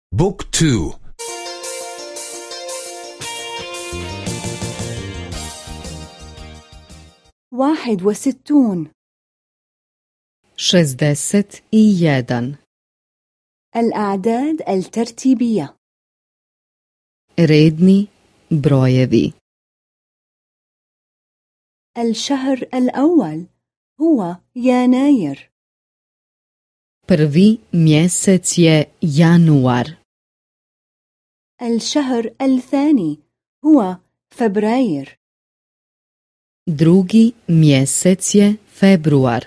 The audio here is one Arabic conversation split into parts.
بوك تو. 61. 61. الأعداد الترتيبية. Redni brojevi. الشهر الأول هو يناير. Prvi mjesec je januar. الشهر الثاني هو فبراير. Drugi mjesec je februar.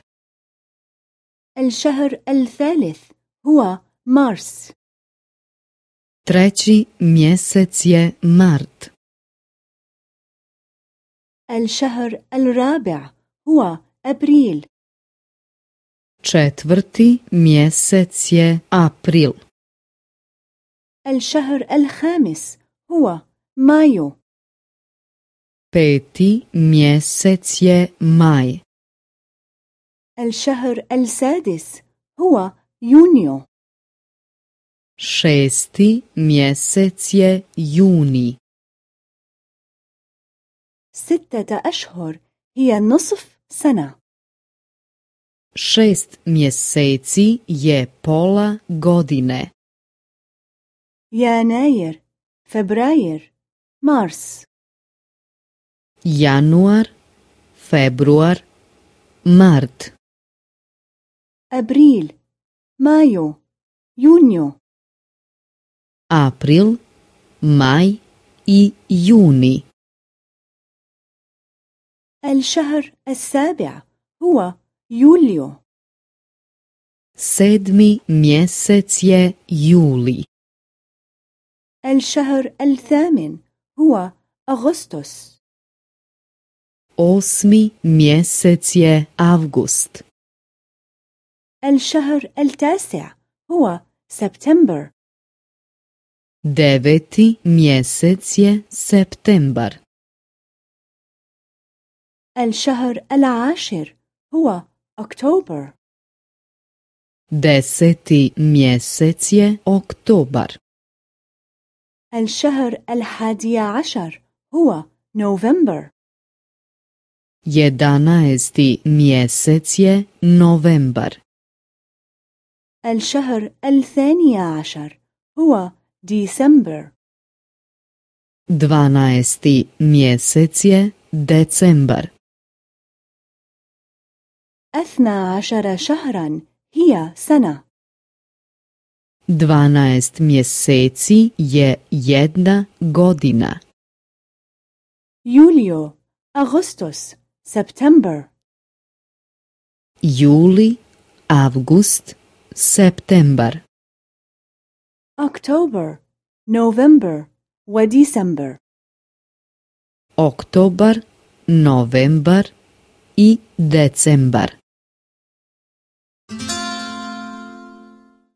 الشهر الثالث هو مارس. Treći mjesec je mart. الشهر الرابع هو أبريل. Četvrti mjesec je april. الشهر الخامس هو مايو. Peti mjesec je maj. الشهر السادس هو يونيو. Šesti mjesec je juni. 6 أشهر هي نصف سنة. 6 mjeseci je pola godine. يناير، فبراير، مارس. Januar, februar, mart. أبريل، مايو، يونيو. April, maj i juni. الشهر السابع هو يوليو. 7. mjesec je juli. الشهر الثامن هو أغسطس. 8. mjesec je avgust. الشهر التاسع هو سبتمبر. 9. mjesec je septembar. الشهر العاشر هو أكتوبر. 10. mjesec je oktobar. الشهر 11 هو نوفمبر. 11. mjesec je novembar. الشهر 12 هو ديسمبر. 12. mjesec je decembar. 12 شهرا هي سنة. 12 mjeseci je jedna godina. يوليو، أغسطس، سبتمبر. Juli, avgust, septembar. أكتوبر، نوفمبر وديسمبر. Oktobar, novembar i decembar.